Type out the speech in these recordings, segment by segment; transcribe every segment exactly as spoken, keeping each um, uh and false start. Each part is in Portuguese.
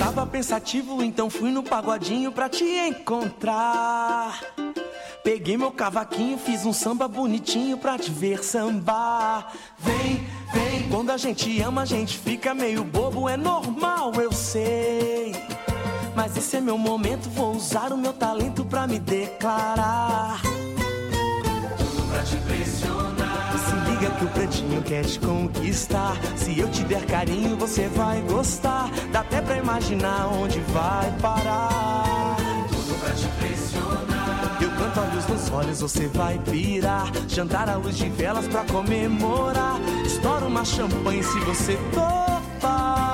tava pensativo, então fui no pagodinho pra te encontrar. Peguei meu cavaquinho, fiz um samba bonitinho pra te ver sambar. Vem, vem, quando a gente ama a gente fica meio bobo, é normal, eu sei. Mas esse é meu momento, vou usar o meu talento pra me declarar. Tudo pra te impressionar. Se liga que o pretinho quer te conquistar. Se eu te der carinho você vai gostar. Dá até pra imaginar onde vai parar. Tudo pra te impressionar. Eu canto a luz nos olhos, você vai pirar. Jantar à luz de velas pra comemorar. Estoura uma champanhe se você topar.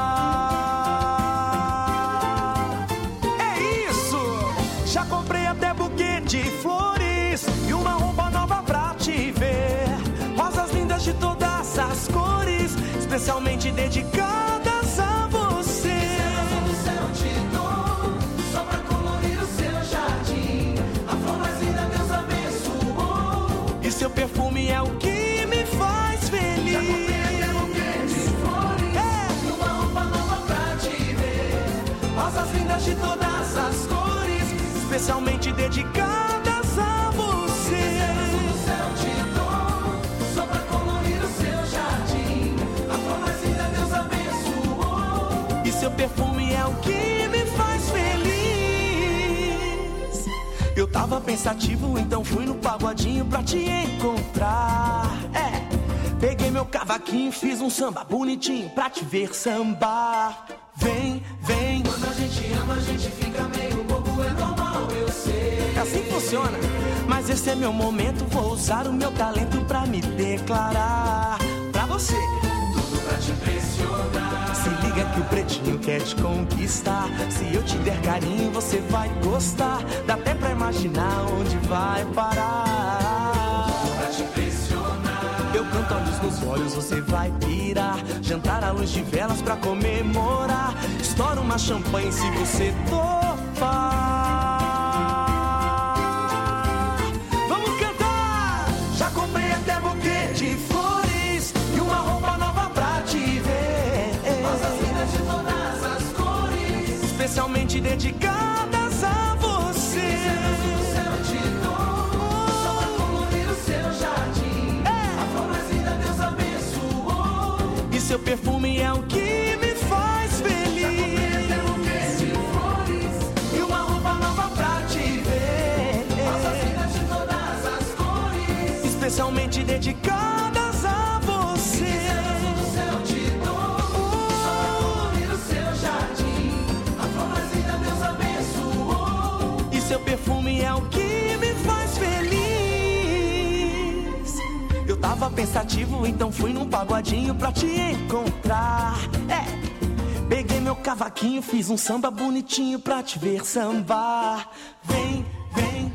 Já comprei até buquê de flores e uma roupa nova pra te ver. Rosas lindas de todas as cores, especialmente dedicadas a você. Estrelas do céu te dou, só pra colorir o seu jardim. A flor mais linda Deus abençoou. E seu perfume é o que me faz feliz. Já comprei até buquê de flores é. E uma roupa nova pra te ver. Rosas lindas de todas as cores, especialmente dedicadas a você. Estrelas do céu te dou, só pra colorir o seu jardim. A flor mais linda Deus abençoou. E seu perfume é o que me faz feliz. Eu tava pensativo, então fui no pagodinho pra te encontrar. É, peguei meu cavaquinho, fiz um samba bonitinho pra te ver sambar. Vem, vem. Quando a gente ama, a gente fica meio bobo, é normal, eu sei. É assim que funciona. Mas esse é meu momento, vou usar o meu talento pra me declarar. Pra você. Tudo pra te impressionar. Se liga que o pretinho quer te conquistar. Se eu te der carinho, você vai gostar. Dá até pra imaginar onde vai parar. Tudo pra te impressionar. Eu canto a luz nos olhos, você vai pirar. Jantar à luz de velas pra comemorar. Estoura uma champanhe se você topar. Vamos cantar! Já comprei até buquê de flores e uma roupa nova pra te ver. Rosas lindas de todas as cores, especialmente dedicadas a você. Estrelas do céu te dou, só pra colorir o seu jardim. A flor mais linda Deus abençoou. E seu perfume é o que me faz feliz. Já comprei até buquê de flores e uma roupa nova pra te ver. Rosas lindas de todas as cores, especialmente dedicadas a você. Estrelas do céu te dou, só pra colorir o seu jardim. A flor mais linda Deus abençoou. E seu perfume é o que me faz feliz. Eu tava pensativo, então fui num pagodinho pra te encontrar. É, peguei meu cavaquinho, fiz um samba bonitinho pra te ver sambar. Vem, vem.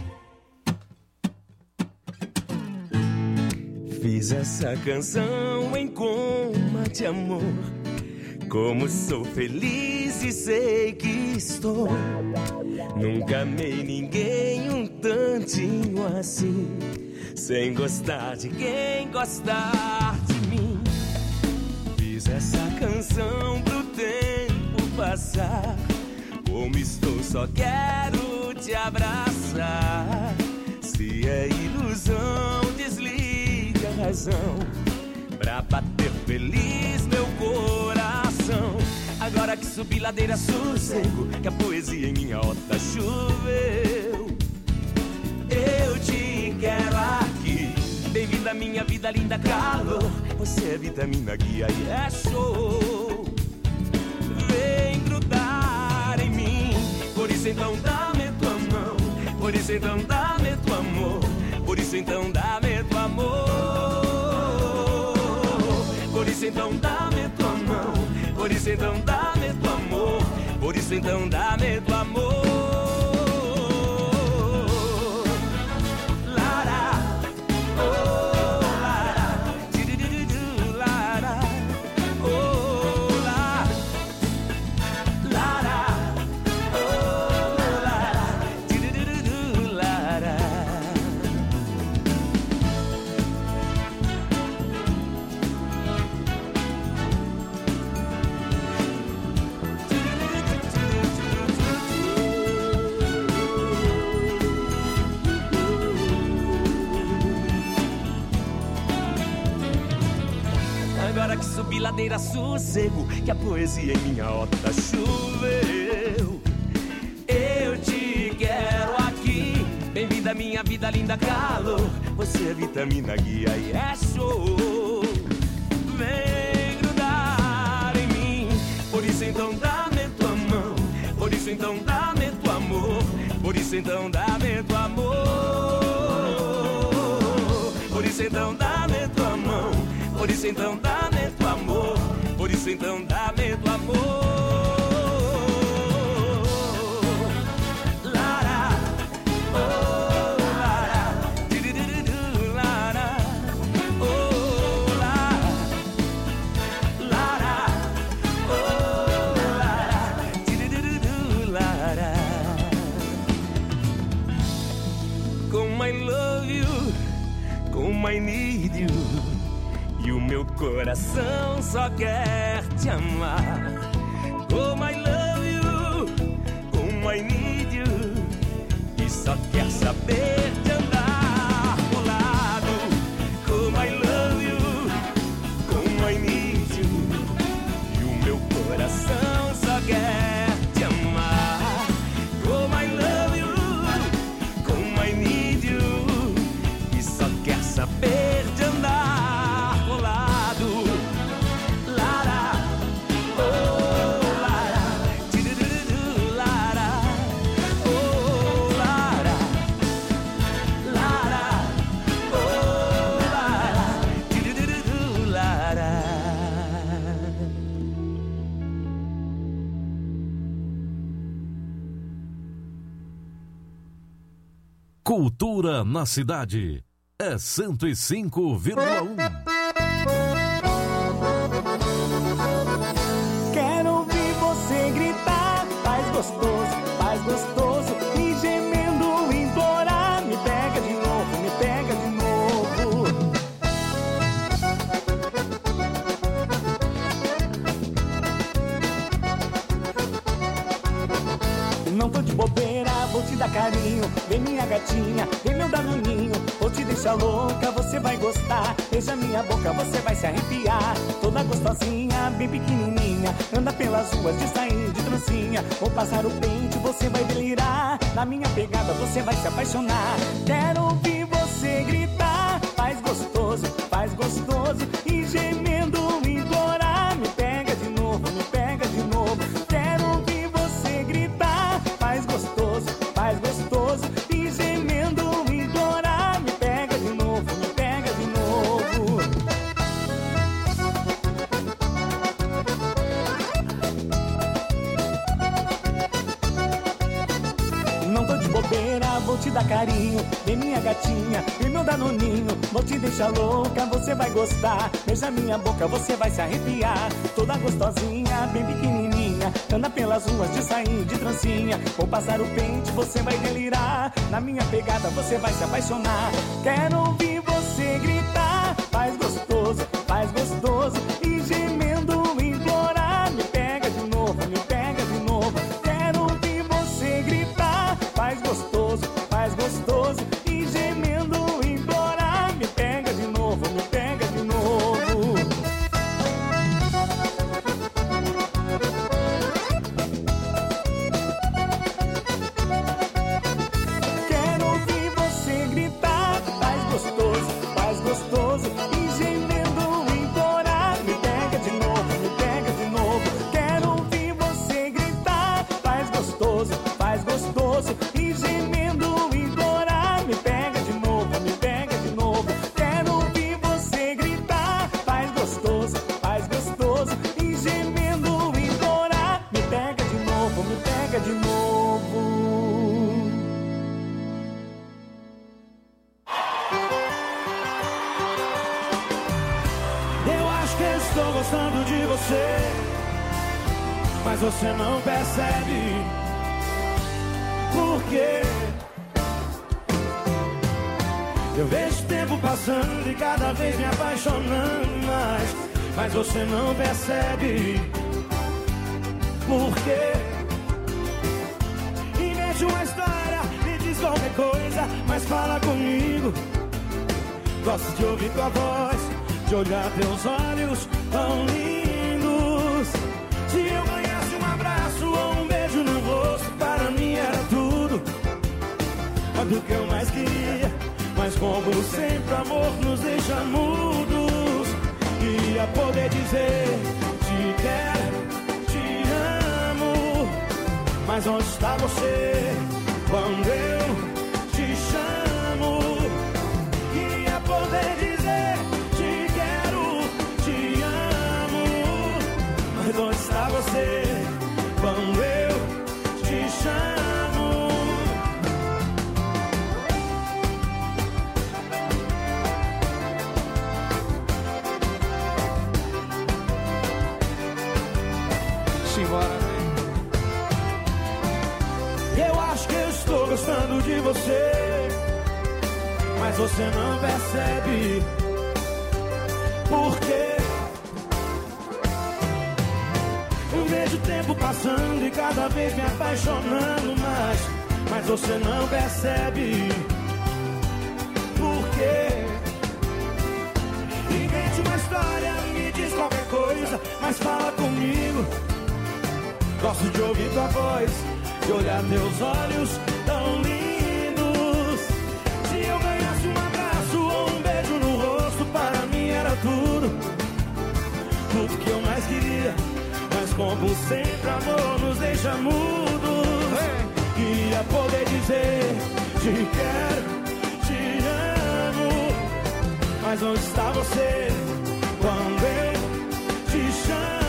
Fiz essa canção em coma de amor. Como sou feliz e sei que estou. Nunca amei ninguém um tantinho assim, sem gostar de quem gostar de mim. Fiz essa canção pro tempo passar. Como estou, só quero te abraçar. Se é ilusão, desliga a razão pra bater feliz meu coração. Agora que subi ladeira sossego, que a poesia em minha horta choveu. Eu te quero aqui, bem-vinda à minha vida, linda calor. Você é vitamina, guia e é show. Vem grudar em mim, por isso então dá-me tua mão. Por isso então dá-me tua amor. Por isso então dá-me tua amor. Por isso então dá-me tua mão. Por isso então dá-me tua amor. Por isso então dá-me tua amor. hora que subi ladeira sossego, que a poesia em minha horta choveu. Eu te quero aqui, bem-vinda minha vida, linda calor. Você é vitamina, guia e é show. Vem grudar em mim, por isso então dá-me tua mão. Por isso então dá-me tu amor. Por isso então dá-me tu amor. Por isso então dá-me tua mão. Por isso então dá-me tu amor. Por isso então dá-me tu amor. I need you. E o meu coração só quer te amar. Como I love you, como I need you. E só quer saber de andar colado. Como I love you, como I need you. E o meu coração só quer te amar. Como I love you, como I need you. E só quer saber de andar colado. Lara, oh Lara, tirururudu, Lara, oh Lara, Lara, oh Lara, tirururudu, Lara. Cultura na cidade. É cento e cinco vírgula um. Quero ouvir você gritar, faz gostoso, faz gostoso, e gemendo implorar, me pega de novo, me pega de novo. Não tô de bobeira, vou te dar carinho, vem minha gatinha, vem meu danoninho. Vou te deixar louca, você vai gostar. Beija minha boca, você vai se arrepiar. Toda gostosinha, bem pequenininha, anda pelas ruas de sair de trancinha. Vou passar o pente, você vai delirar. Na minha pegada você vai se apaixonar. Quero ouvir você gritar, faz gostoso, faz gostoso, e gemendo implorar, me pega de novo, me pega de novo. Quero ouvir você gritar, faz gostoso, faz gostoso, e gemendo implorar, me pega de novo, me pega de novo. Não tô de bobeira, vou te dar carinho, vem minha gatinha, vem meu danoninho. Vou te deixar louca, você vai gostar. Beija minha boca, você vai se arrepiar. Toda gostosinha, bem pequenininha, anda pelas ruas de sair de trancinha. Vou passar o pente, você vai delirar. Na minha pegada você vai se apaixonar. Quero ouvir você gritar, faz gostoso, faz gostoso, e gemendo implorar, me pega de novo, me pega de novo. Quero ouvir você gritar, faz gostoso, faz gostoso, e gemendo implorar, me pega de novo, me pega de novo. Quero ouvir você gritar, faz gostoso, faz gostoso, e gemendo implorar, me pega de novo, me pega de novo. Quero ouvir você gritar, faz gostoso, faz gostoso, e gemendo implorar, me pega de novo, me pega de novo. Quero ouvir você gritar, faz gostoso, faz gostoso, e gemendo implorar, me pega de novo, me pega de novo. Eu acho que estou gostando de você, mas você não percebe. Por quê? Eu vejo o tempo passando e cada vez me apaixonando mais, mas você não percebe. Por quê? Invente uma história, me diz qualquer coisa, mas fala comigo. Gosto de ouvir tua voz, de olhar teus olhos tão lindos. Se eu ganhasse um abraço ou um beijo no rosto, para mim era tudo, do que eu mais queria. Mas como sempre o amor nos deixa mudos, queria poder dizer te quero, te amo. Mas onde está você quando eu te chamo? Queria poder dizer te quero, te amo. Mas onde está você quando eu te chamo? Eu acho que eu estou gostando de você, mas você não percebe. Por quê? Eu vejo o tempo passando e cada vez me apaixonando mais, mas você não percebe. Por quê? Invente uma história, me diz qualquer coisa, mas fala comigo. Gosto de ouvir tua voz, de olhar teus olhos tão lindos. Se eu ganhasse um abraço ou um beijo no rosto, para mim era tudo, tudo que eu mais queria. Mas como sempre amor nos deixa mudos, queria poder dizer te quero, te amo. Mas onde está você quando eu te chamo?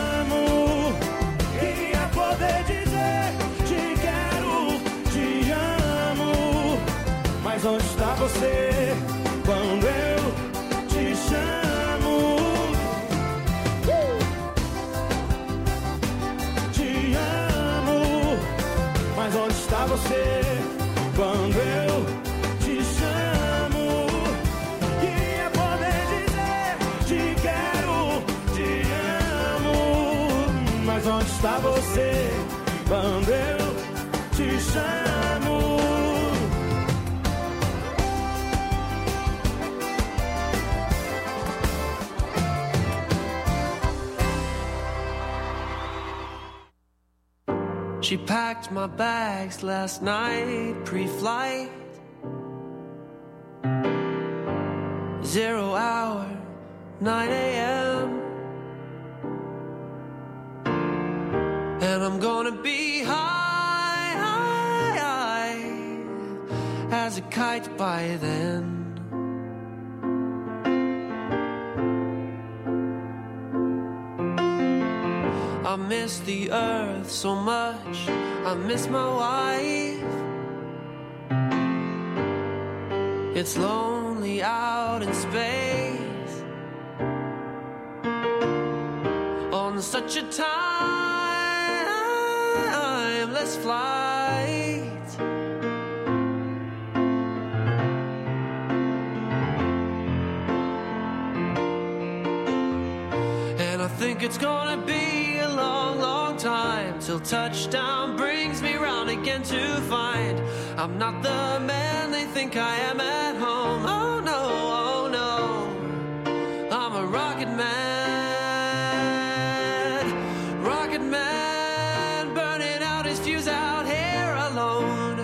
Poder dizer te quero, te amo. Mas onde está você quando eu te chamo? Uh! Te amo. Mas onde está você quando eu te chamo? Queria poder dizer te quero, te amo. Mas onde está você quando eu te chamo? She packed my bags last night, pre-flight. Zero hour, nine a.m. And I'm gonna be high, high, high as a kite by then. I miss the earth so much, I miss my wife. It's lonely out in space on such a timeless flight. And I think it's gonna be a long, long time till touchdown brings me round again to find I'm not the man they think I am at home. Oh no, oh no, I'm a rocket man, rocket man, burning out his fuse out here alone.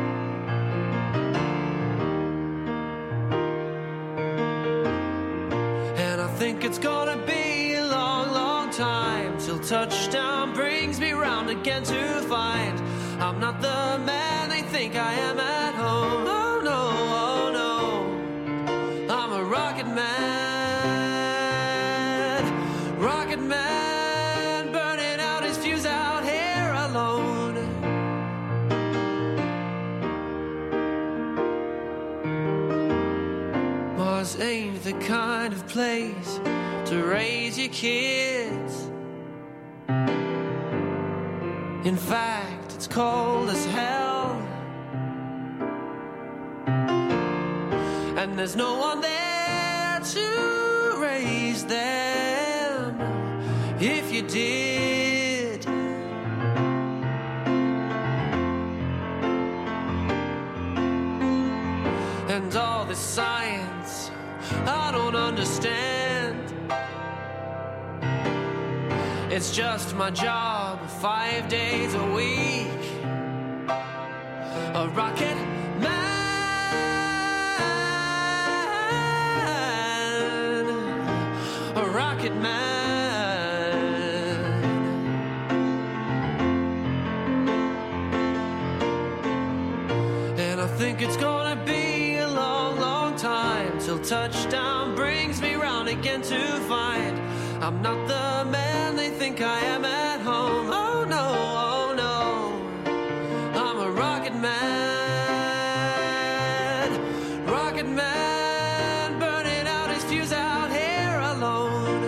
And I think it's gonna be a long, long time till touchdown brings me round again to find I'm not the man they think I am at home. Oh no, oh no, I'm a rocket man, rocket man, burning out his fuse out here alone. Mars ain't the kind of place to raise your kids. In fact, it's cold as hell, and there's no one there to raise them if you did. And all this science I don't understand. It's just my job, five days a week. A rocket man, a rocket man. And I think it's gonna be a long, long time till touchdown brings me round again to find I'm not the man they think I am at home. Oh no, oh no, I'm a rocket man, rocket man, burning out his fuse out here alone.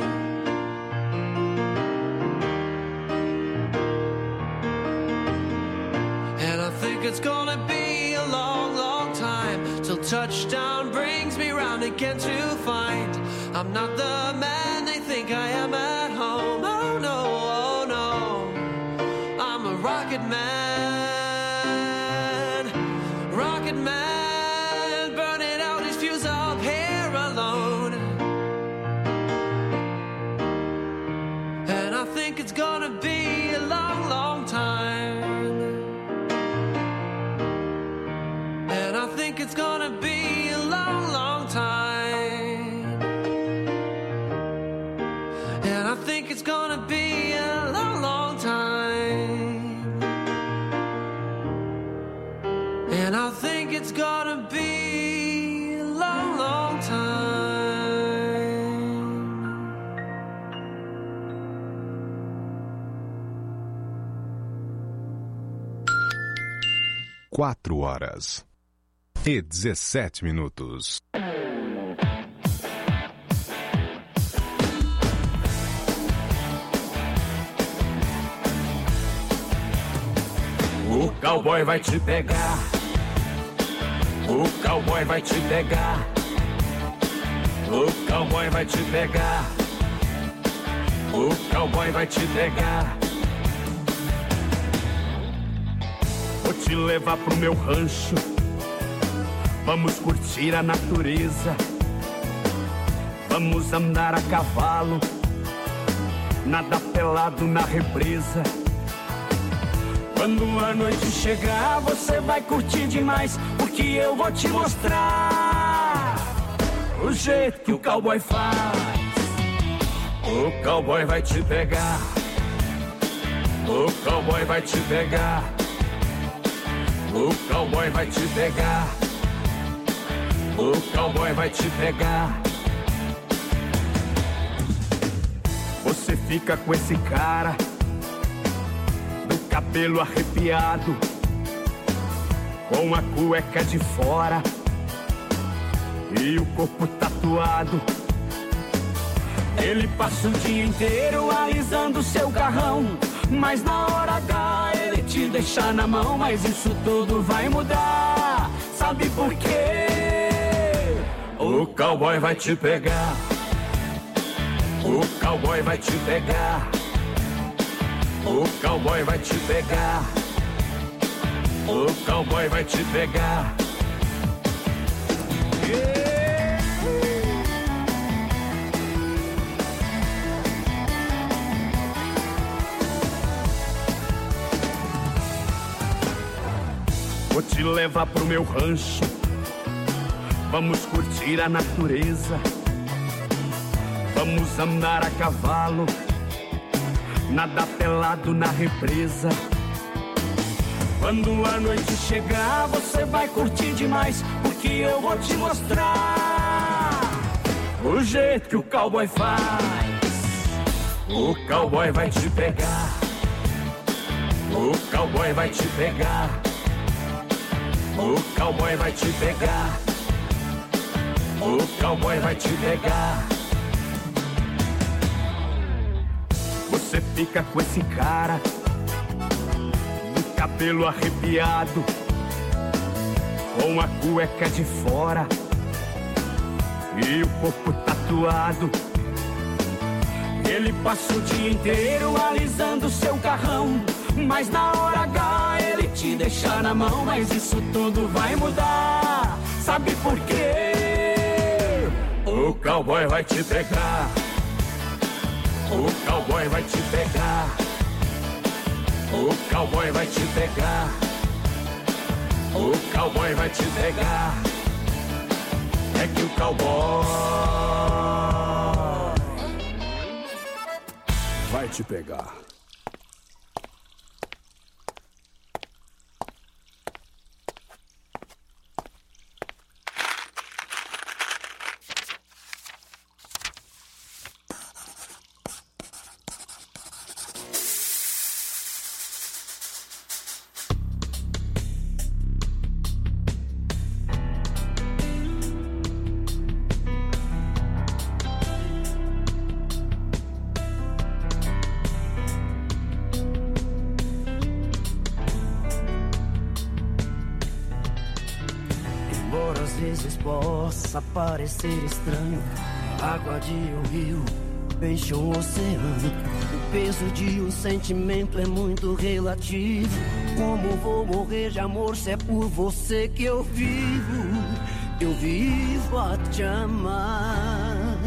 And I think it's gonna be a long, long time till touchdown brings me round again to find I'm not the man they think I am at home. Oh no, oh no, I'm a rocket man, rocket man, burning out his fuse up here alone. And I think it's gonna be a long, long time. And I think it's gonna be a long, long time. And I think it's gonna be a long, long time. And I think it's gonna be a long, long time. Quatro horas e dezessete minutos. O cowboy vai te pegar. O cowboy vai te pegar. O cowboy vai te pegar. O cowboy vai te pegar. Vou te levar pro meu rancho. Vamos curtir a natureza. Vamos andar a cavalo. Nadar pelado na represa. Quando a noite chegar, você vai curtir demais, porque eu vou te mostrar o jeito que o cowboy faz. O cowboy vai te pegar. O cowboy vai te pegar. O cowboy vai te pegar. O cowboy vai te pegar. Você fica com esse cara, cabelo arrepiado, com a cueca de fora e o corpo tatuado. Ele passa o dia inteiro alisando seu carrão, mas na hora H ele te deixa na mão. Mas isso tudo vai mudar, sabe por quê? O cowboy vai te pegar. O cowboy vai te pegar. O cowboy vai te pegar. O cowboy vai te pegar. Yeah. Vou te levar pro meu rancho. Vamos curtir a natureza. Vamos andar a cavalo. Nadar pelado na represa. Quando a noite chegar, você vai curtir demais, porque eu vou te mostrar o jeito que o cowboy faz. O cowboy vai te pegar. O cowboy vai te pegar. O cowboy vai te pegar. O cowboy vai te pegar. Você fica com esse cara, do cabelo arrepiado, com a cueca de fora e o corpo tatuado. Ele passa o dia inteiro alisando seu carrão, mas na hora H ele te deixa na mão. Mas isso tudo vai mudar, sabe por quê? O cowboy vai te pegar. O cowboy vai te pegar. O cowboy vai te pegar. O cowboy vai te pegar. É que o cowboy vai te pegar. Possa parecer estranho, água de um rio, peixe um oceano. O peso de um sentimento é muito relativo. Como vou morrer de amor se é por você que eu vivo? Eu vivo a te amar.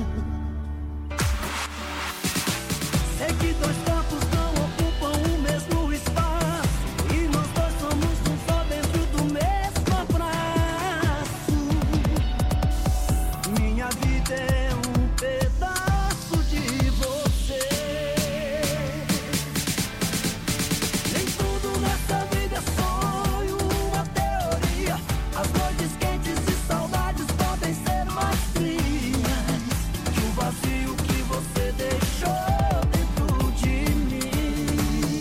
Sei que dois corpos não ocupam o mesmo espaço, e nós dois somos um só dentro do mesmo abraço. Minha vida é um pedaço de você. Nem tudo nessa vida é sonho, uma teoria. As noites quentes e saudades podem ser mais frias que o vazio que você deixou dentro de mim.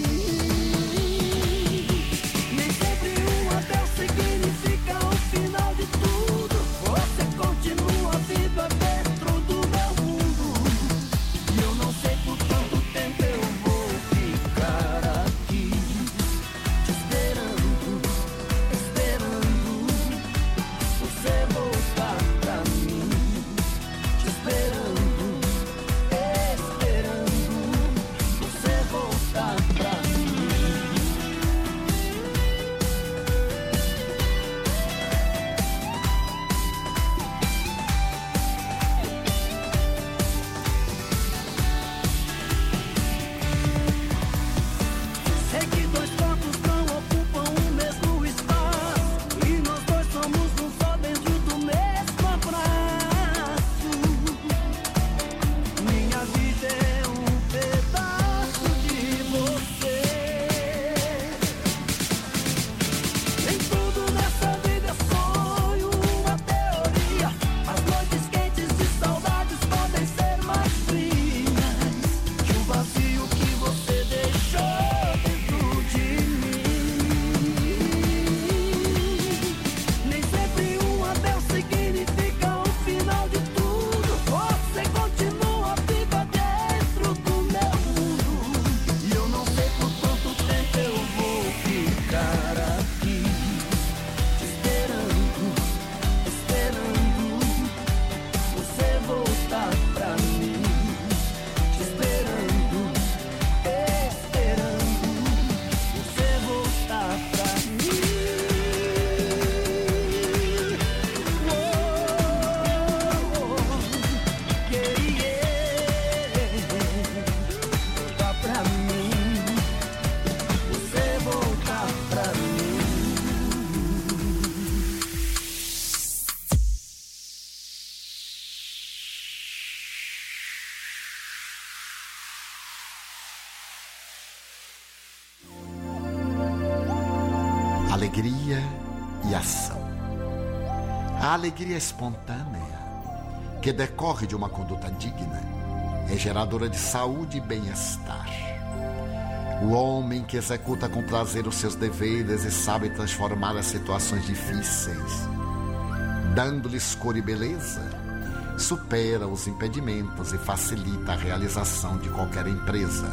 Nem sempre um adeus significa o final de tudo. Você continua viva dentro do meu mundo, e eu não sei por quanto tempo eu vou ficar aqui te esperando, esperando você voltar pra mim, te esperando, esperando você voltar pra mim. Sei que dois corpos não ocupam o mesmo espaço, e nós dois somos um só dentro do mesmo abraço. Minha vida é um pedaço de você. Nem tudo nessa vida é sonho, uma teoria. As noites quentes e saudades podem ser mais frias que o vazio que você deixou dentro de mim. Nem sempre um adeus significa o final de tudo. Você continua viva dentro do meu mundo, e eu não sei por quanto tempo eu vou ficar aqui te esperando, esperando você voltar pra mim, te esperando, esperando você voltar pra mim. Oh, yeah, yeah. Voltar pra mim, você voltar pra mim. Alegria e ação. A alegria espontânea, que decorre de uma conduta digna, é geradora de saúde e bem-estar. O homem que executa com prazer os seus deveres e sabe transformar as situações difíceis, dando-lhes cor e beleza, supera os impedimentos e facilita a realização de qualquer empresa.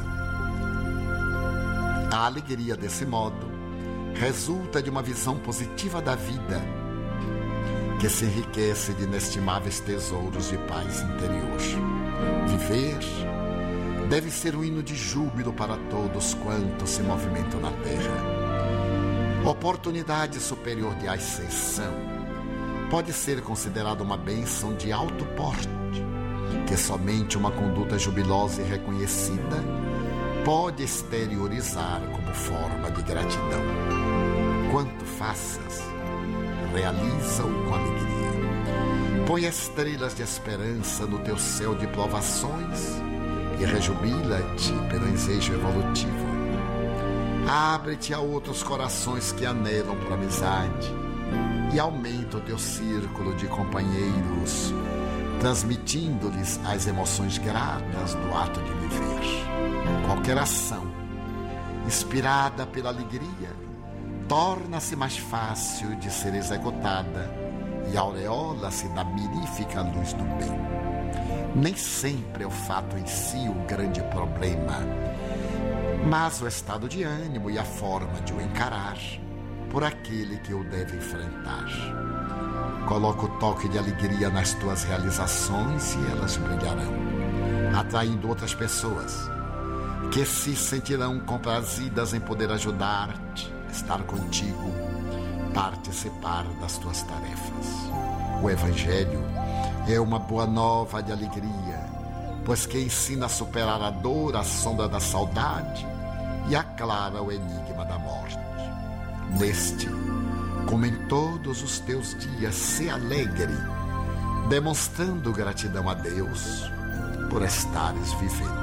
A alegria, desse modo, resulta de uma visão positiva da vida, que se enriquece de inestimáveis tesouros de paz interior. Viver deve ser um hino de júbilo para todos quantos se movimentam na terra. Oportunidade superior de ascensão pode ser considerada uma bênção de alto porte, que somente uma conduta jubilosa e reconhecida pode exteriorizar como forma de gratidão. Quanto faças, realiza-o com alegria. Põe estrelas de esperança no teu céu de provações e rejubila-te pelo ensejo evolutivo. Abre-te a outros corações que anelam por amizade e aumenta o teu círculo de companheiros, transmitindo-lhes as emoções gratas do ato de viver. Qualquer ação inspirada pela alegria torna-se mais fácil de ser executada e aureola-se da mirífica luz do bem. Nem sempre é o fato em si o grande problema, mas o estado de ânimo e a forma de o encarar por aquele que o deve enfrentar. Coloca o toque de alegria nas tuas realizações e elas brilharão, atraindo outras pessoas que se sentirão comprazidas em poder ajudar-te, estar contigo, participar das tuas tarefas. O Evangelho é uma boa nova de alegria, pois que ensina a superar a dor, a sombra da saudade e aclara o enigma da morte. Neste, como em todos os teus dias, se alegre, demonstrando gratidão a Deus por estares vivendo.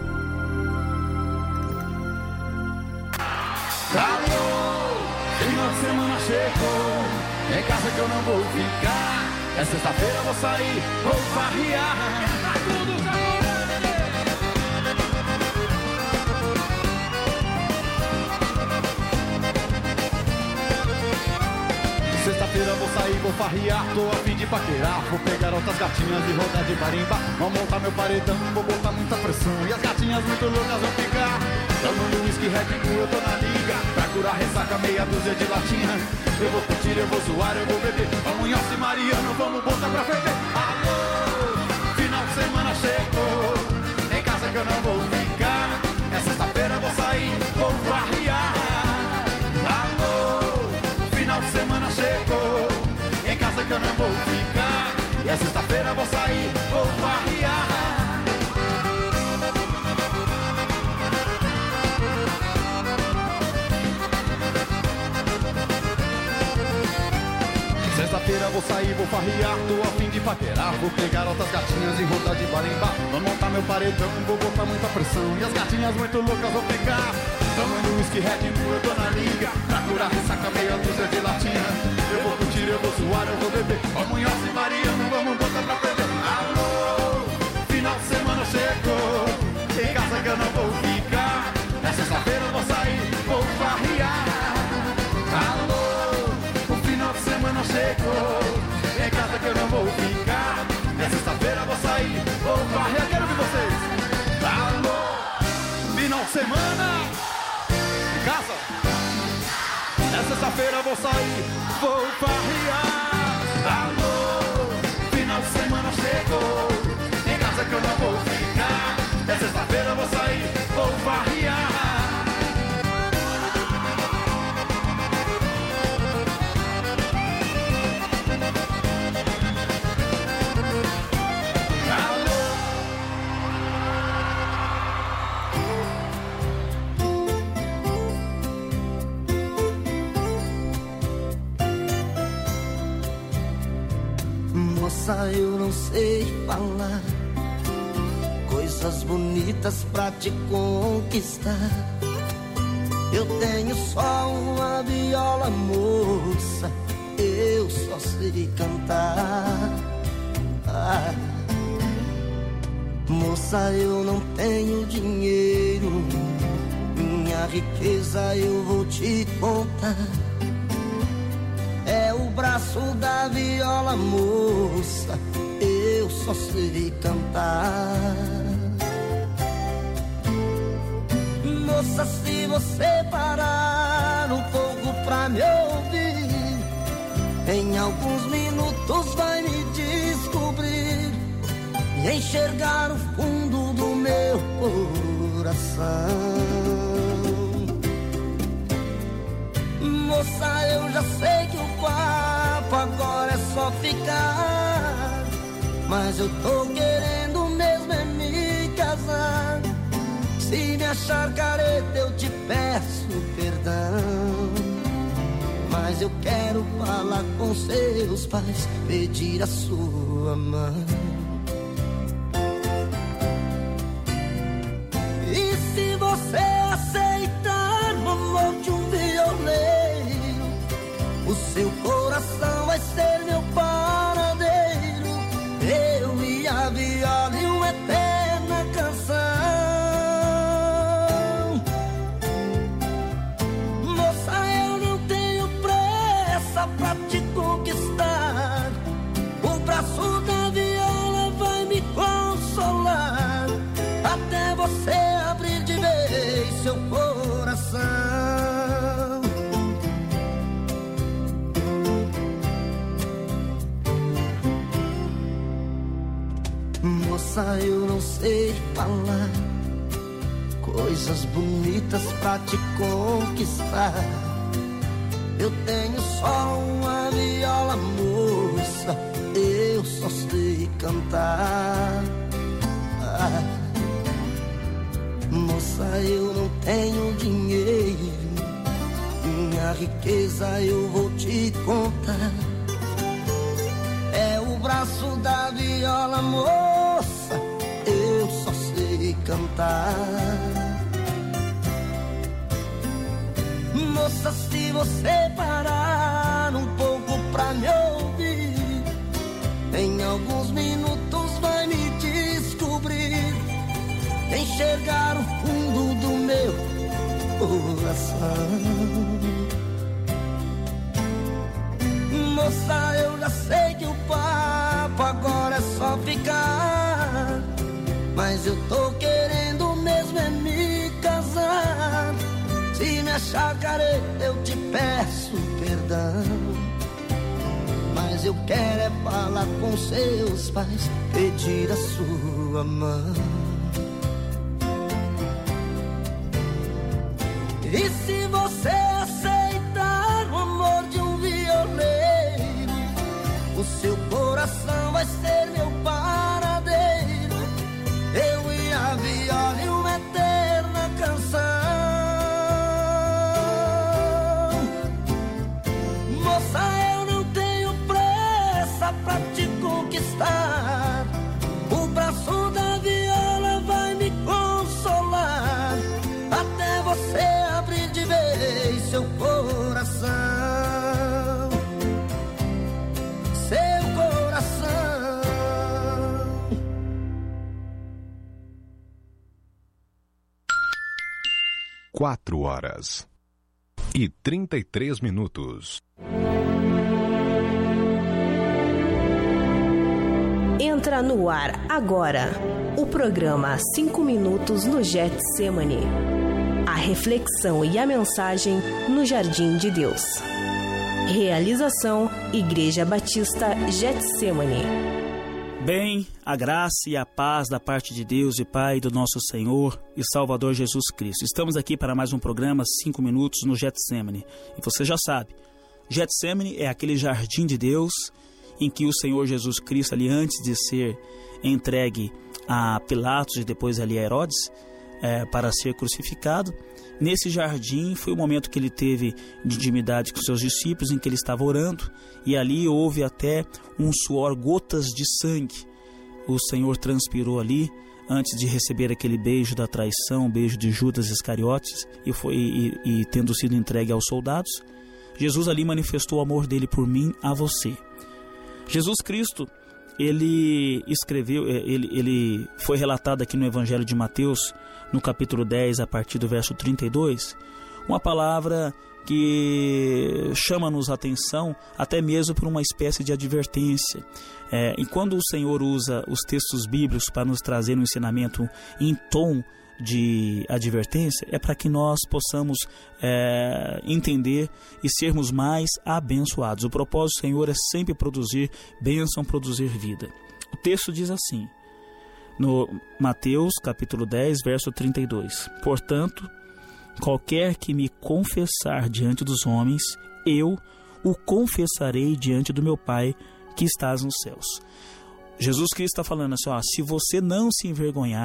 Alô, final de semana chegou, em casa que eu não vou ficar. É sexta-feira, vou sair, vou farrear. Tá tudo Sexta-feira vou sair, vou farrear, tô a fim de paquerar. Vou pegar outras gatinhas e rodar de barimba. Vou montar meu paredão, vou botar muita pressão. E as gatinhas muito loucas vão ficar tomando whisky, Red Bull, eu tô na liga. Pra curar ressaca, meia dúzia de latinha. Eu vou curtir, eu vou zoar, eu vou beber. Vamos em Alce Mariano, vamos botar pra ferver. Alô, final de semana chegou, em casa que eu não vou ficar. É sexta-feira, vou sair, vou farrear. Final de semana chegou, em casa que eu não vou ficar. E é sexta-feira, vou sair, vou farrear. Sexta-feira vou sair, vou farrear, tô a fim de paquerar. Vou pegar outras gatinhas e rodar de barimba. Vou montar meu paredão, vou botar muita pressão. E as gatinhas muito loucas vão pegar tomando whisky, Red Bull, eu tô na liga. Pra curar ressaca, meia dúzia de latinha. Eu vou curtir, eu vou suar, eu vou beber. Vamos em Alce Mariano, vamos botar pra perder. Alô, final de semana chegou, em casa que eu não vou ficar. É sexta-feira, eu vou sair, vou farrear. Alô, o final de semana chegou, em casa que eu não vou ficar. É sexta-feira, eu vou sair, vou farrear. Quero ver vocês. Alô, final de semana casa. É sexta-feira, vou sair, vou farrear. Alô, final de semana chegou, em casa que eu não vou ficar. É sexta-feira, vou sair, vou farrear. Moça, eu não sei falar coisas bonitas pra te conquistar. Eu tenho só uma viola, moça, eu só sei cantar. Ah, moça, eu não tenho dinheiro, minha riqueza eu vou te contar. É o braço da viola, moça, eu só sei cantar. Moça, se você parar um pouco pra me ouvir, em alguns minutos vai me descobrir e enxergar o fundo do meu coração. Moça, eu já sei que o papo agora é só ficar, mas eu tô querendo Se me achar careta eu te peço perdão, mas eu quero falar com seus pais, pedir a sua mão. E se você aceitar o amor de um violeiro, o seu coração vai ser meu paradeiro. Eu e a viola e uma eterna canção. Moça, eu não tenho pressa pra te conquistar. O braço da viola vai me consolar, até você abrir de vez seu coração. Moça, eu não sei falar coisas bonitas pra te conquistar. Eu tenho só uma viola, moça, eu só sei cantar. Ah, moça, eu não tenho dinheiro, minha riqueza eu vou te contar. É o braço da viola, moça, eu só sei cantar. Moça, se você parar um pouco pra me ouvir, em alguns minutos vai me descobrir, enxergar o fundo do meu coração. Moça, eu já sei que o papo agora é só ficar, mas eu tô querendo mesmo é me casar. Se me achar careta eu te peço perdão, mas eu quero é falar com seus pais, pedir a sua mão. E se você aceitar o amor de um violeiro, o seu coração vai ser meu paradeiro. Eu e a viola e uma eterna canção. Moça, eu não tenho pressa pra te conquistar. O braço da viola vai me consolar, até você abrir de vez seu coração. Seu coração. Quatro horas e trinta e três minutos. Entra no ar agora o programa Cinco Minutos no Getsemane. A reflexão e a mensagem no Jardim de Deus. Realização Igreja Batista Getsemane. Bem, a graça e a paz da parte de Deus e Pai do nosso Senhor e Salvador Jesus Cristo. Estamos aqui para mais um programa Cinco Minutos no Getsemane. E você já sabe, Getsemane é aquele jardim de Deus em que o Senhor Jesus Cristo, ali antes de ser entregue a Pilatos e depois ali a Herodes, é, para ser crucificado, nesse jardim foi o momento que ele teve de intimidade com seus discípulos, em que ele estava orando, e ali houve até um suor, gotas de sangue. O Senhor transpirou ali antes de receber aquele beijo da traição, o beijo de Judas Iscariotes, e, foi, e, e tendo sido entregue aos soldados, Jesus ali manifestou o amor dele por mim, a você. Jesus Cristo, ele escreveu, ele, ele foi relatado aqui no Evangelho de Mateus, no capítulo dez, a partir do verso trinta e dois, uma palavra que chama-nos a atenção até mesmo por uma espécie de advertência. É, e quando o Senhor usa os textos bíblicos para nos trazer um ensinamento em tom de advertência, é para que nós possamos é, entender e sermos mais abençoados. O propósito do Senhor é sempre produzir bênção, produzir vida. O texto diz assim, no Mateus capítulo dez, verso trinta e dois: portanto, qualquer que me confessar diante dos homens, eu o confessarei diante do meu Pai que estás nos céus. Jesus Cristo está falando assim, ó, se você não se envergonhar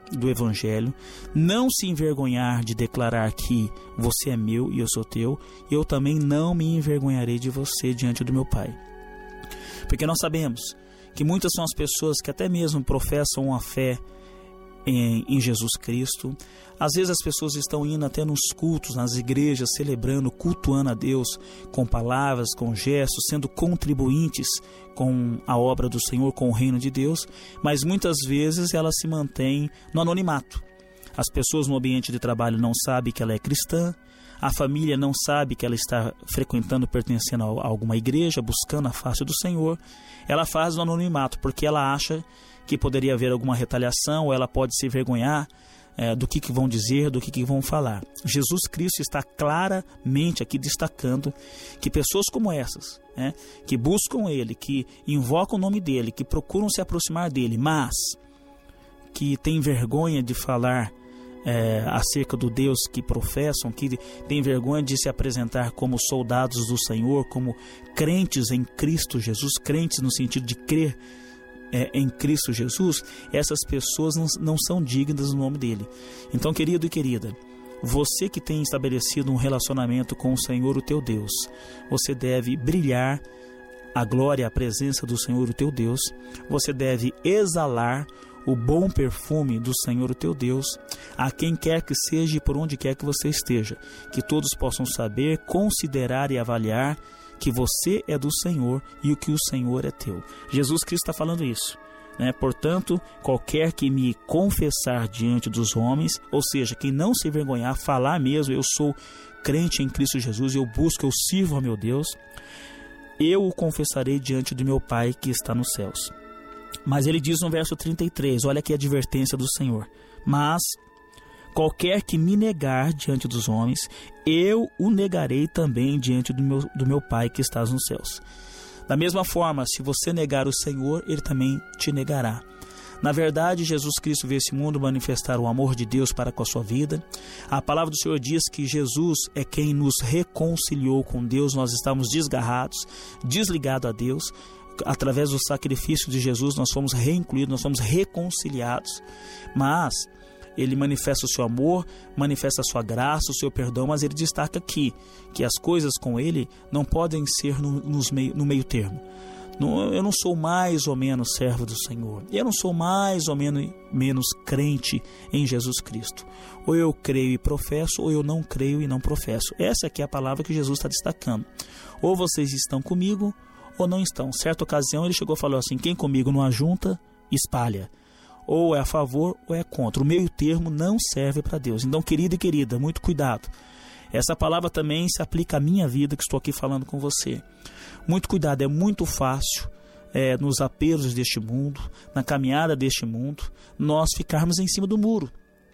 do Evangelho, não se envergonhar de declarar que você é meu e eu sou teu, eu também não me envergonharei de você diante do meu Pai. Porque nós sabemos que muitas são as pessoas que até mesmo professam a fé em, em Jesus Cristo. Às vezes as pessoas estão indo até nos cultos, nas igrejas, celebrando, cultuando a Deus com palavras, com gestos, sendo contribuintes com a obra do Senhor, com o reino de Deus, mas muitas vezes ela se mantém no anonimato. As pessoas no ambiente de trabalho não sabem que ela é cristã, a família não sabe que ela está frequentando, pertencendo a alguma igreja, buscando a face do Senhor. Ela faz no anonimato porque ela acha que poderia haver alguma retaliação, ou ela pode se envergonhar é, do que, que vão dizer, do que, que vão falar. Jesus Cristo está claramente aqui destacando que pessoas como essas, né, que buscam Ele, que invocam o nome dEle, que procuram se aproximar dEle, mas que têm vergonha de falar É, acerca do Deus que professam, que tem vergonha de se apresentar como soldados do Senhor, como crentes em Cristo Jesus, crentes no sentido de crer é, em Cristo Jesus, essas pessoas não, não são dignas do nome dele. Então, querido e querida, você que tem estabelecido um relacionamento com o Senhor, o teu Deus, você deve brilhar a glória, a presença do Senhor, o teu Deus, você deve exalar o bom perfume do Senhor, o teu Deus, a quem quer que seja e por onde quer que você esteja, que todos possam saber, considerar e avaliar que você é do Senhor e o que o Senhor é teu. Jesus Cristo está falando isso, né? Portanto, qualquer que me confessar diante dos homens, ou seja, quem não se envergonhar, falar mesmo, eu sou crente em Cristo Jesus, eu busco, eu sirvo ao meu Deus, eu o confessarei diante do meu Pai que está nos céus. Mas ele diz no verso trinta e três, olha aqui a advertência do Senhor: mas qualquer que me negar diante dos homens, eu o negarei também diante do meu, do meu Pai que estás nos céus. Da mesma forma, se você negar o Senhor, Ele também te negará. Na verdade, Jesus Cristo veio a esse mundo manifestar o amor de Deus para com a sua vida. A palavra do Senhor diz que Jesus é quem nos reconciliou com Deus. Nós estávamos desgarrados, desligados a Deus. Através do sacrifício de Jesus nós fomos reincluídos, nós fomos reconciliados. Mas Ele manifesta o seu amor, manifesta a sua graça, o seu perdão, mas Ele destaca aqui que as coisas com Ele não podem ser no, nos meio, no meio termo. Não, eu não sou mais ou menos servo do Senhor, eu não sou mais ou menos, menos crente em Jesus Cristo. Ou eu creio e professo, ou eu não creio e não professo. Essa aqui é a palavra que Jesus está destacando. Ou vocês estão comigo, ou não estão. Certa ocasião ele chegou e falou assim: quem comigo não ajunta, espalha. Ou é a favor ou é contra. O meio termo não serve para Deus. Então, querido e querida, muito cuidado. Essa palavra também se aplica à minha vida, que estou aqui falando com você. Muito cuidado, é muito fácil é, nos apelos deste mundo, na caminhada deste mundo, nós ficarmos em cima do muro.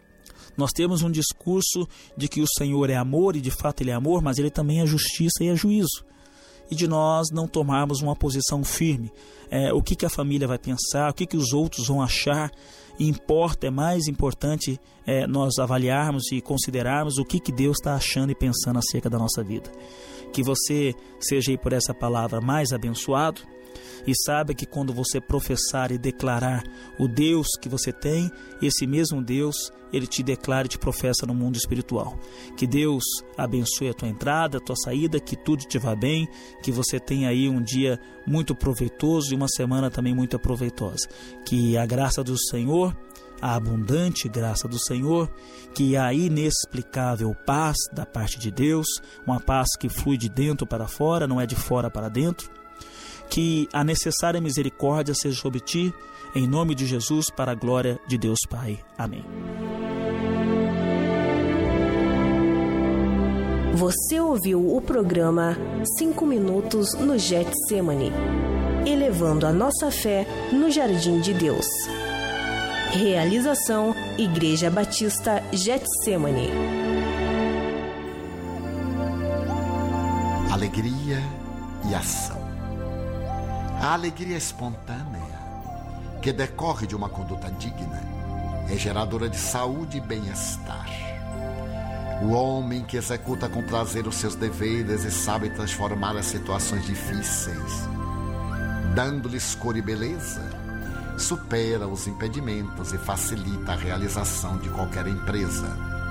Nós temos um discurso de que o Senhor é amor, e de fato Ele é amor, mas Ele também é justiça e é juízo. E de nós não tomarmos uma posição firme. É, o que, que a família vai pensar, o que, que os outros vão achar. Importa, é mais importante é, nós avaliarmos e considerarmos o que, que Deus está achando e pensando acerca da nossa vida. Que você seja aí por essa palavra mais abençoado. E saiba que quando você professar e declarar o Deus que você tem, esse mesmo Deus, Ele te declara e te professa no mundo espiritual. Que Deus abençoe a tua entrada, a tua saída, que tudo te vá bem, que você tenha aí um dia muito proveitoso e uma semana também muito proveitosa. Que a graça do Senhor, a abundante graça do Senhor, que a inexplicável paz da parte de Deus, uma paz que flui de dentro para fora, não é de fora para dentro, que a necessária misericórdia seja sobre ti, em nome de Jesus, para a glória de Deus Pai. Amém. Você ouviu o programa cinco minutos no Getsemane, elevando a nossa fé no jardim de Deus. Realização Igreja Batista Getsemane. Alegria e ação. A alegria espontânea, que decorre de uma conduta digna, é geradora de saúde e bem-estar. O homem que executa com prazer os seus deveres e sabe transformar as situações difíceis, dando-lhes cor e beleza, supera os impedimentos e facilita a realização de qualquer empresa.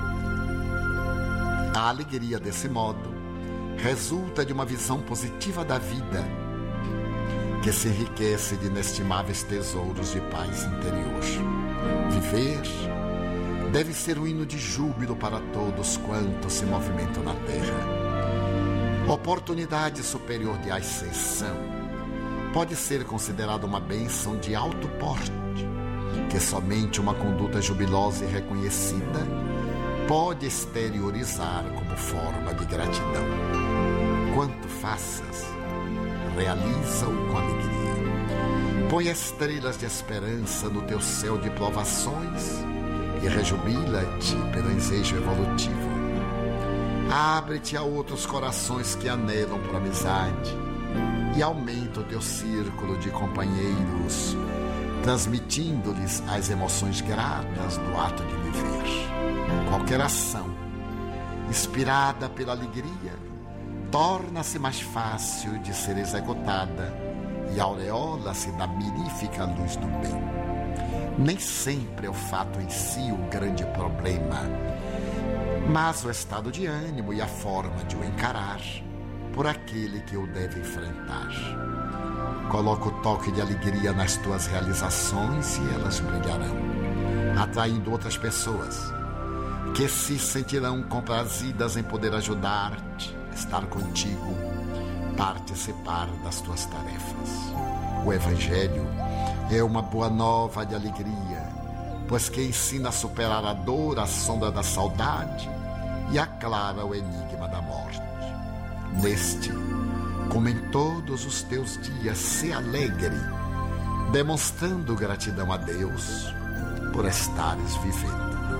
A alegria, desse modo, resulta de uma visão positiva da vida, que se enriquece de inestimáveis tesouros de paz interior. Viver deve ser um hino de júbilo para todos quantos se movimentam na terra. Oportunidade superior de ascensão pode ser considerada uma bênção de alto porte, que somente uma conduta jubilosa e reconhecida pode exteriorizar como forma de gratidão. Quanto faças, realiza-o com alegria. Põe estrelas de esperança no teu céu de provações e rejubila-te pelo ensejo evolutivo. Abre-te a outros corações que anelam por amizade e aumenta o teu círculo de companheiros, transmitindo-lhes as emoções gratas do ato de viver. Qualquer ação inspirada pela alegria torna-se mais fácil de ser executada e aureola-se da mirífica luz do bem. Nem sempre é o fato em si o grande problema, mas o estado de ânimo e a forma de o encarar por aquele que o deve enfrentar. Coloca o toque de alegria nas tuas realizações e elas brilharão, atraindo outras pessoas que se sentirão comprazidas em poder ajudar-te, estar contigo, participar das tuas tarefas. O Evangelho é uma boa nova de alegria, pois que ensina a superar a dor, a sombra da saudade e aclara o enigma da morte. Neste, como em todos os teus dias, se alegre, demonstrando gratidão a Deus por estares vivendo.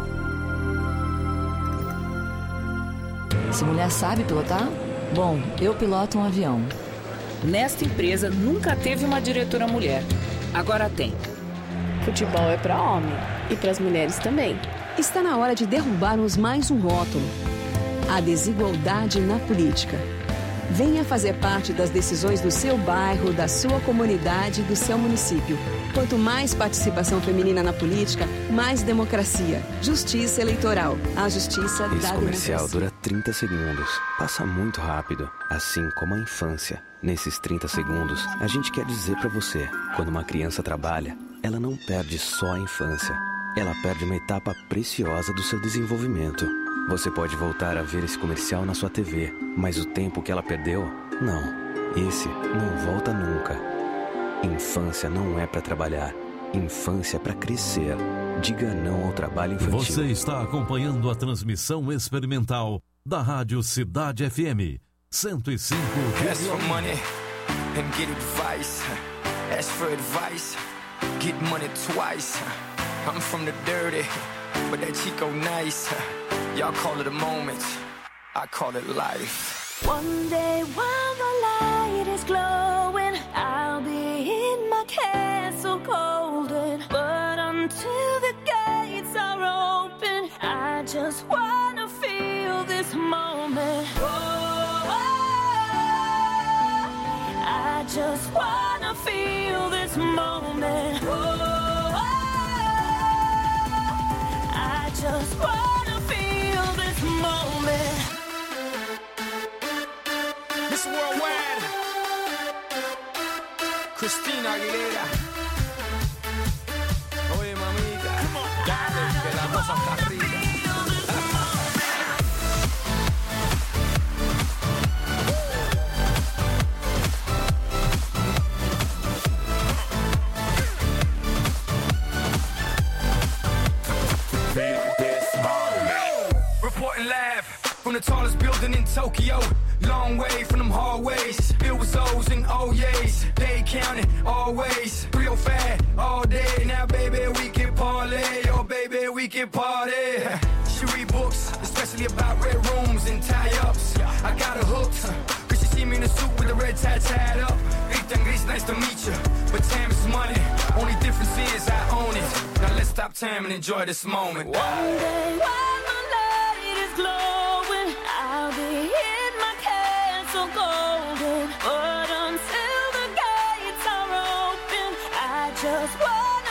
Essa mulher sabe pilotar? Bom, eu piloto um avião. Nesta empresa nunca teve uma diretora mulher. Agora tem. Futebol é para homem e para as mulheres também. Está na hora de derrubarmos mais um rótulo: a desigualdade na política. Venha fazer parte das decisões do seu bairro, da sua comunidade e do seu município. Quanto mais participação feminina na política, mais democracia. Justiça eleitoral. A justiça da democracia. Esse comercial dura trinta segundos. Passa muito rápido, assim como a infância. Nesses trinta segundos, a gente quer dizer pra você: quando uma criança trabalha, ela não perde só a infância. Ela perde uma etapa preciosa do seu desenvolvimento. Você pode voltar a ver esse comercial na sua T V, mas o tempo que ela perdeu, não. Esse não volta nunca. Infância não é para trabalhar. Infância é para crescer. Diga não ao trabalho infantil. Você está acompanhando a transmissão experimental da Rádio Cidade F M cento e cinco vírgula um. Y'all call it a moment, I call it life. One day while the light is glowing, I'll be in my castle golden. But until the gates are open, I just wanna feel this moment. Oh, I just wanna feel this moment. Oh, I just wanna moment. Miss Worldwide, Christina Aguilera. Oye, mamita, dale, que la cosa está rica. From the tallest building in Tokyo, long way from them hallways. Bill was O's and O's, they counted always. Real fat all day, now baby we can parlay, oh baby we can party. She read books, especially about red rooms and tie-ups. I got her hooked, cause she see me in a suit with a red tie tied up. Rita and Gris, nice to meet you, but time is money. Only difference is I own it. Now let's stop time and enjoy this moment. One day while the light is glowing, I'll be in my castle golden. But until the gates are open, I just want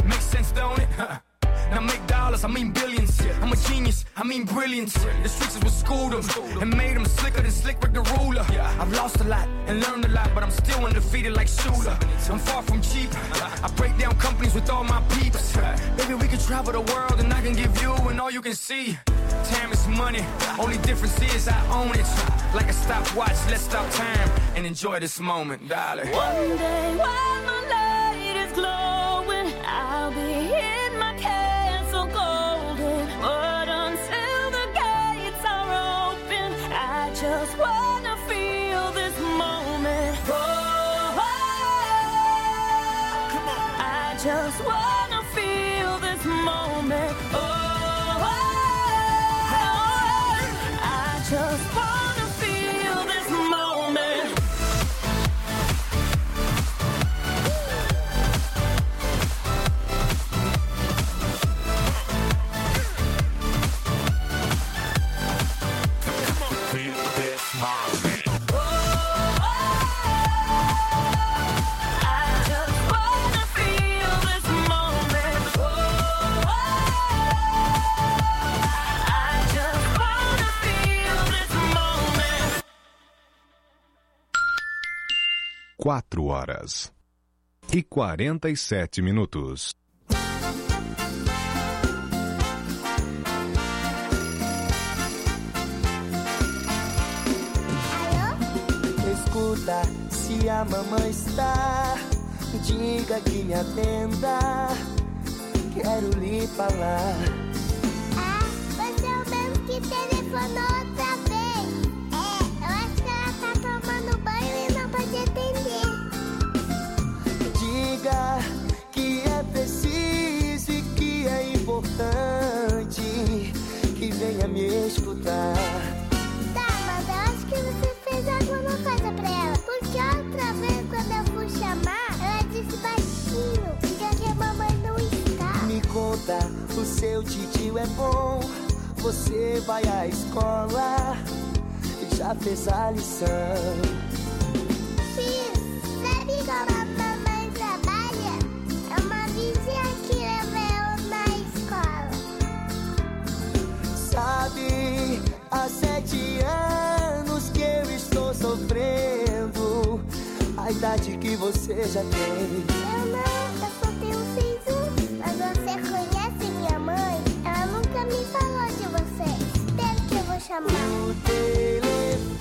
Makes sense, don't it? Now make dollars, I mean billions. I'm a genius, I mean brilliance. The streets is what schooled them and made them slicker than Slick Rick the Ruler. I've lost a lot and learned a lot, but I'm still undefeated like Shooter. I'm far from cheap. I break down companies with all my peeps. Baby, we can travel the world and I can give you and all you can see. Time is money, only difference is I own it. Like a stopwatch, let's stop time and enjoy this moment, darling. One day while my light is glowing, I'll be in my castle golden. But until the gates are open, I just wanna feel this moment. Oh, I just wanna feel this moment. Oh, I just wanna feel this moment. Quatro horas e quarenta e sete minutos. Escuta, se a mamãe está, diga que me atenda. Quero lhe falar. Ah, você é o mesmo que telefonou outra vez. É, eu acho que ela tá tomando banho e não pode atender. Diga que é preciso e que é importante que venha me escutar. Tá, mas eu acho que você fez alguma coisa pra ela. Porque outra vez quando eu fui chamar, ela disse baixinho, diga que a mamãe não está. Me conta, o seu titio é bom, você vai à escola, já fez a lição. Fiz, sabe como a mamãe trabalha? É uma vizinha que leva ela na escola. Sabe, há sete anos que eu estou sofrendo a idade que você já tem. Eu não, eu só tenho seis anos. Mas você conhece minha mãe? Ela nunca me falou de você. Espero que eu vou chamar. O telefone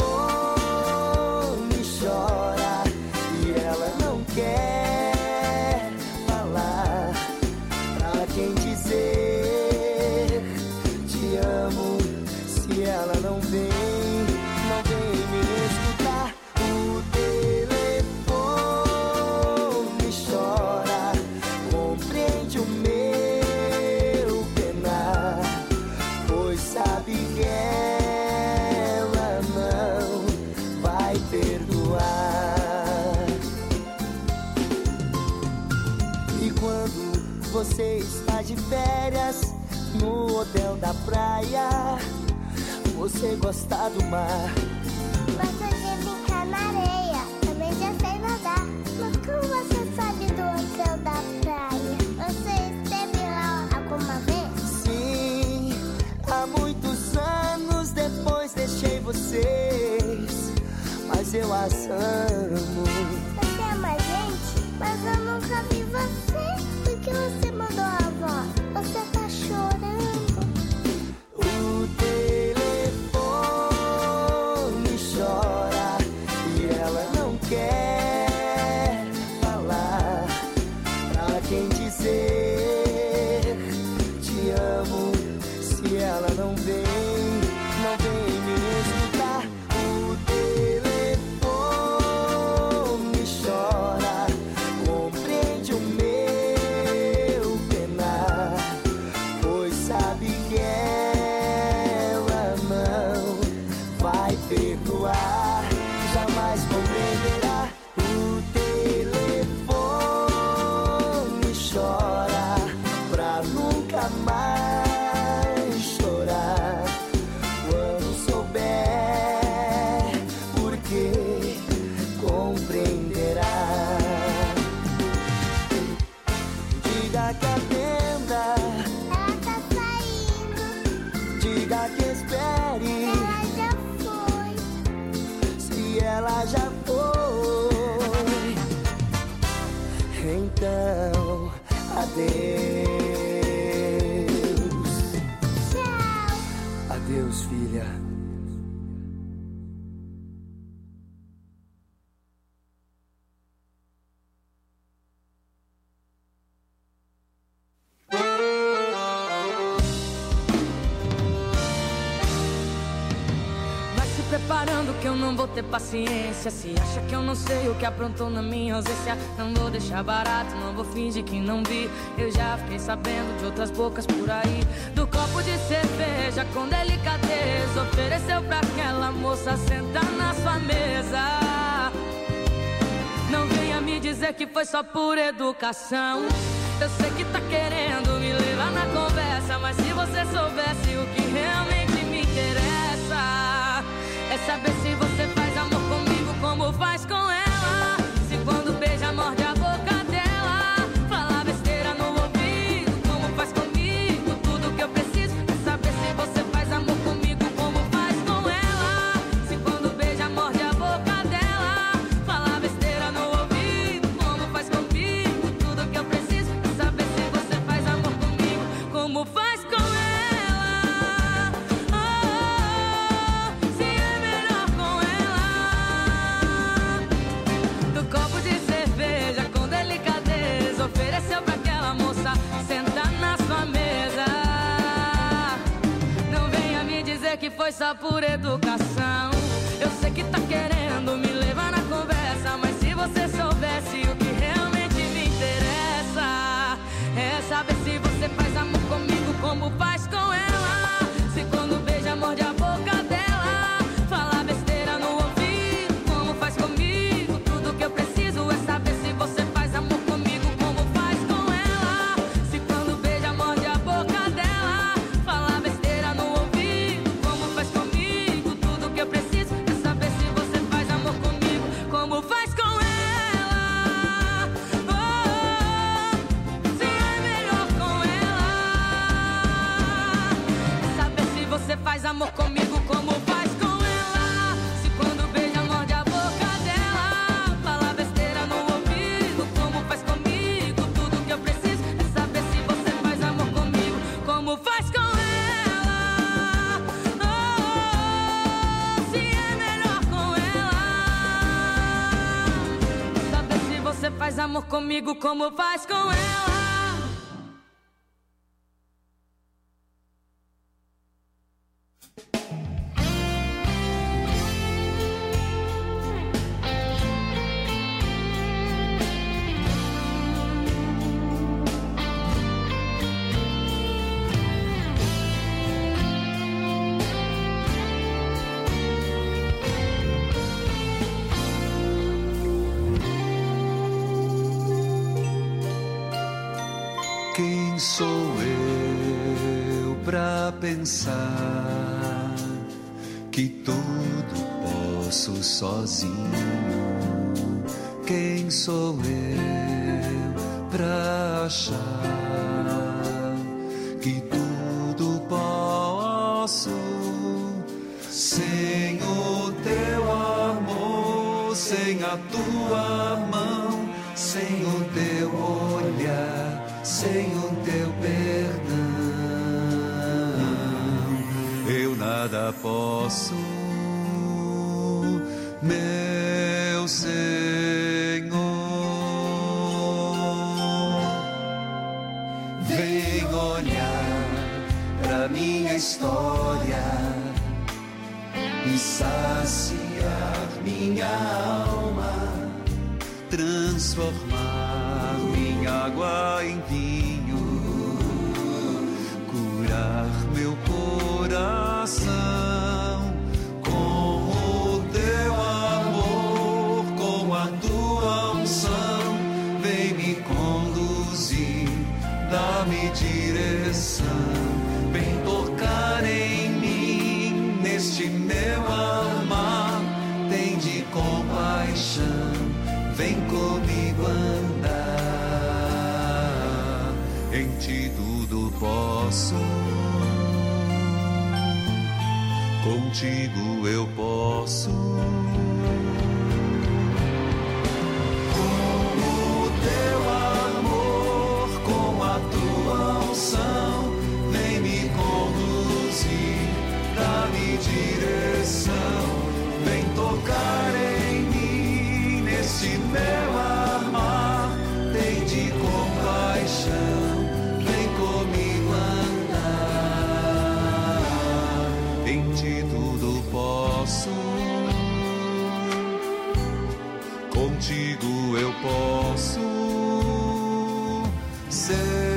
chora e ela não quer falar. Pra quem dizer te amo, se ela não vem, não vem me escutar. O telefone chora, compreende o meu penar, pois sabe que ela não vai perdoar. E quando você está de férias no hotel da praia, você gosta do mar. Gosto de brincar na areia, também já sei nadar. Mas como você sabe do hotel da praia? Você esteve lá alguma vez? Sim, há muitos anos depois deixei vocês, mas eu as amo. Você ama a gente, mas eu nunca vi você. Por que você mandou a avó? Você tá chorando. O telefone chora e ela não quer falar. Pra quem dizer te amo, se ela não vem, não vem me escutar. O telefone chora, compreende o meu penar, pois sabe que ela não vai perdoar, jamais compreenderá. O telefone chora pra nunca mais chorar. Quando souber, porque compreenderá. Diga que a entenda. Ela tá saindo. Diga que espere. Ela já foi. Se ela já foi, então adeus. Tchau. Adeus, filha. Preparando que eu não vou ter paciência. Se acha que eu não sei o que aprontou na minha ausência, não vou deixar barato, não vou fingir que não vi. Eu já fiquei sabendo de outras bocas por aí, do copo de cerveja com delicadeza ofereceu pra aquela moça sentar na sua mesa. Não venha me dizer que foi só por educação. Eu sei que tá querendo me levar na conversa, mas se você soubesse o que realmente me interessa, é saber se você faz amor comigo como faz com ela. Se quando beija morde a boca dela, fala besteira no ouvido como faz comigo. Tudo que eu preciso é saber se você faz amor comigo como faz com ela. Se quando beija morde a boca dela, fala besteira no ouvido como faz comigo. Tudo que eu preciso é saber se você faz amor comigo como faz com ela. Ofereceu pra aquela moça sentar na sua mesa. Não venha me dizer que foi só por educação. Eu sei que tá querendo me levar na conversa, mas se você soubesse o que realmente me interessa, é saber se você faz amor comigo como faz com ela. Se quando beija morde a boca dela, fala besteira no ouvido como faz comigo. Tudo que eu preciso é saber se você faz amor comigo como faz com ela. Se quando beija morde a boca dela, fala besteira no ouvido como faz comigo. Tudo que eu preciso é saber se você faz amor comigo como faz com ela. Oh, se é melhor com ela, é saber se você faz amor comigo como faz com ela. Se quando beija morde a boca dela, fala besteira no ouvido como faz comigo. Tudo que eu preciso é saber se você faz amor comigo como faz com ela. Oh, se é melhor com ela, saber se você faz amor comigo como faz com ela. Quem sou eu pra pensar que tudo posso sozinho? Quem sou eu pra achar que tudo posso sem o teu amor, sem a tua mão, sem o teu olhar, sem o teu perdão, eu nada posso, meu Senhor. Vem olhar pra minha história e saciar minha alma, transformar minha água em vinho, curar meu coração com o teu amor, com a tua unção. Vem me conduzir, dá-me direção, vem tocar em mim, neste meu amar, tem de compaixão, vem comigo andar. Em ti tudo posso. Contigo eu posso. Com o teu amor, com a tua unção, vem me conduzir, dá-me direção, vem tocar em mim, nesse meu amar, tem de compaixão, vem comigo andar, em ti tudo posso, contigo eu posso ser.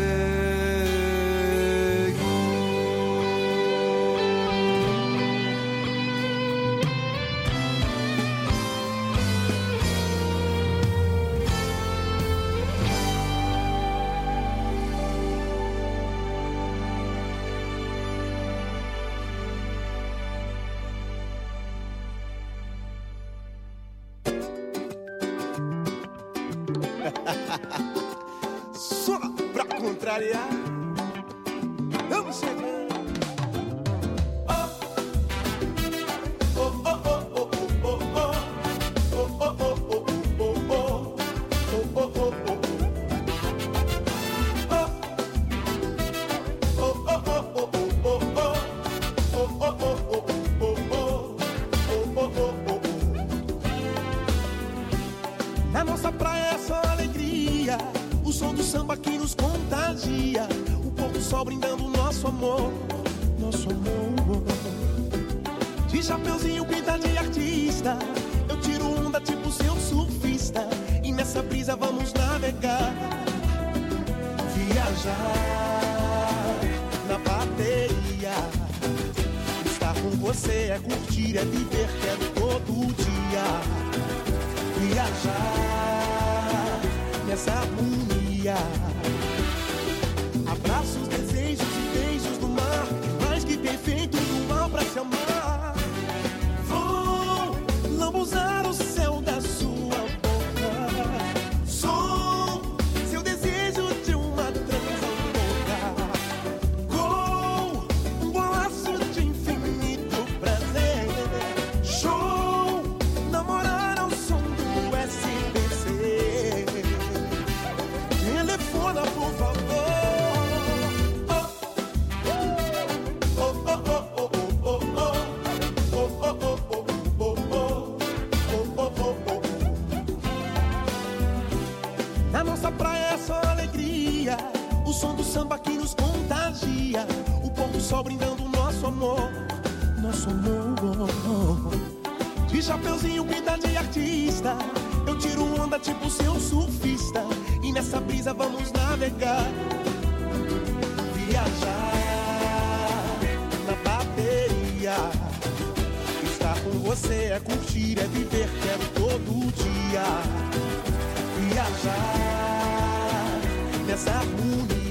Só pra contrariar, vamos chegando. Na nossa praia é só alegria, o som do samba que nos contagia, o pôr do sol brindando nosso amor, nosso amor. De chapeuzinho pinta de artista, eu tiro onda tipo seu surfista, e nessa brisa vamos navegar, viajar na bateria. Estar com você é curtir, é viver, quero todo dia. Viajar nessa harmonia, abraços, desejos e beijos do mar, mais que perfeito do mal pra te amar. Vou lambuzar o céu da sua boca, sou seu desejo de uma transa louca, com um golaço de infinito prazer. Show, namorar ao som do S B C. Telefona, por favor. Na nossa praia é só alegria, o som do samba que nos contagia, o pôr do sol brindando nosso amor, nosso amor. De chapeuzinho pinta de artista, eu tiro onda tipo seu surfista, e nessa brisa vamos navegar, viajar na bateria. Estar com você é curtir, é viver, quero todo dia. Viajar nessa harmonia,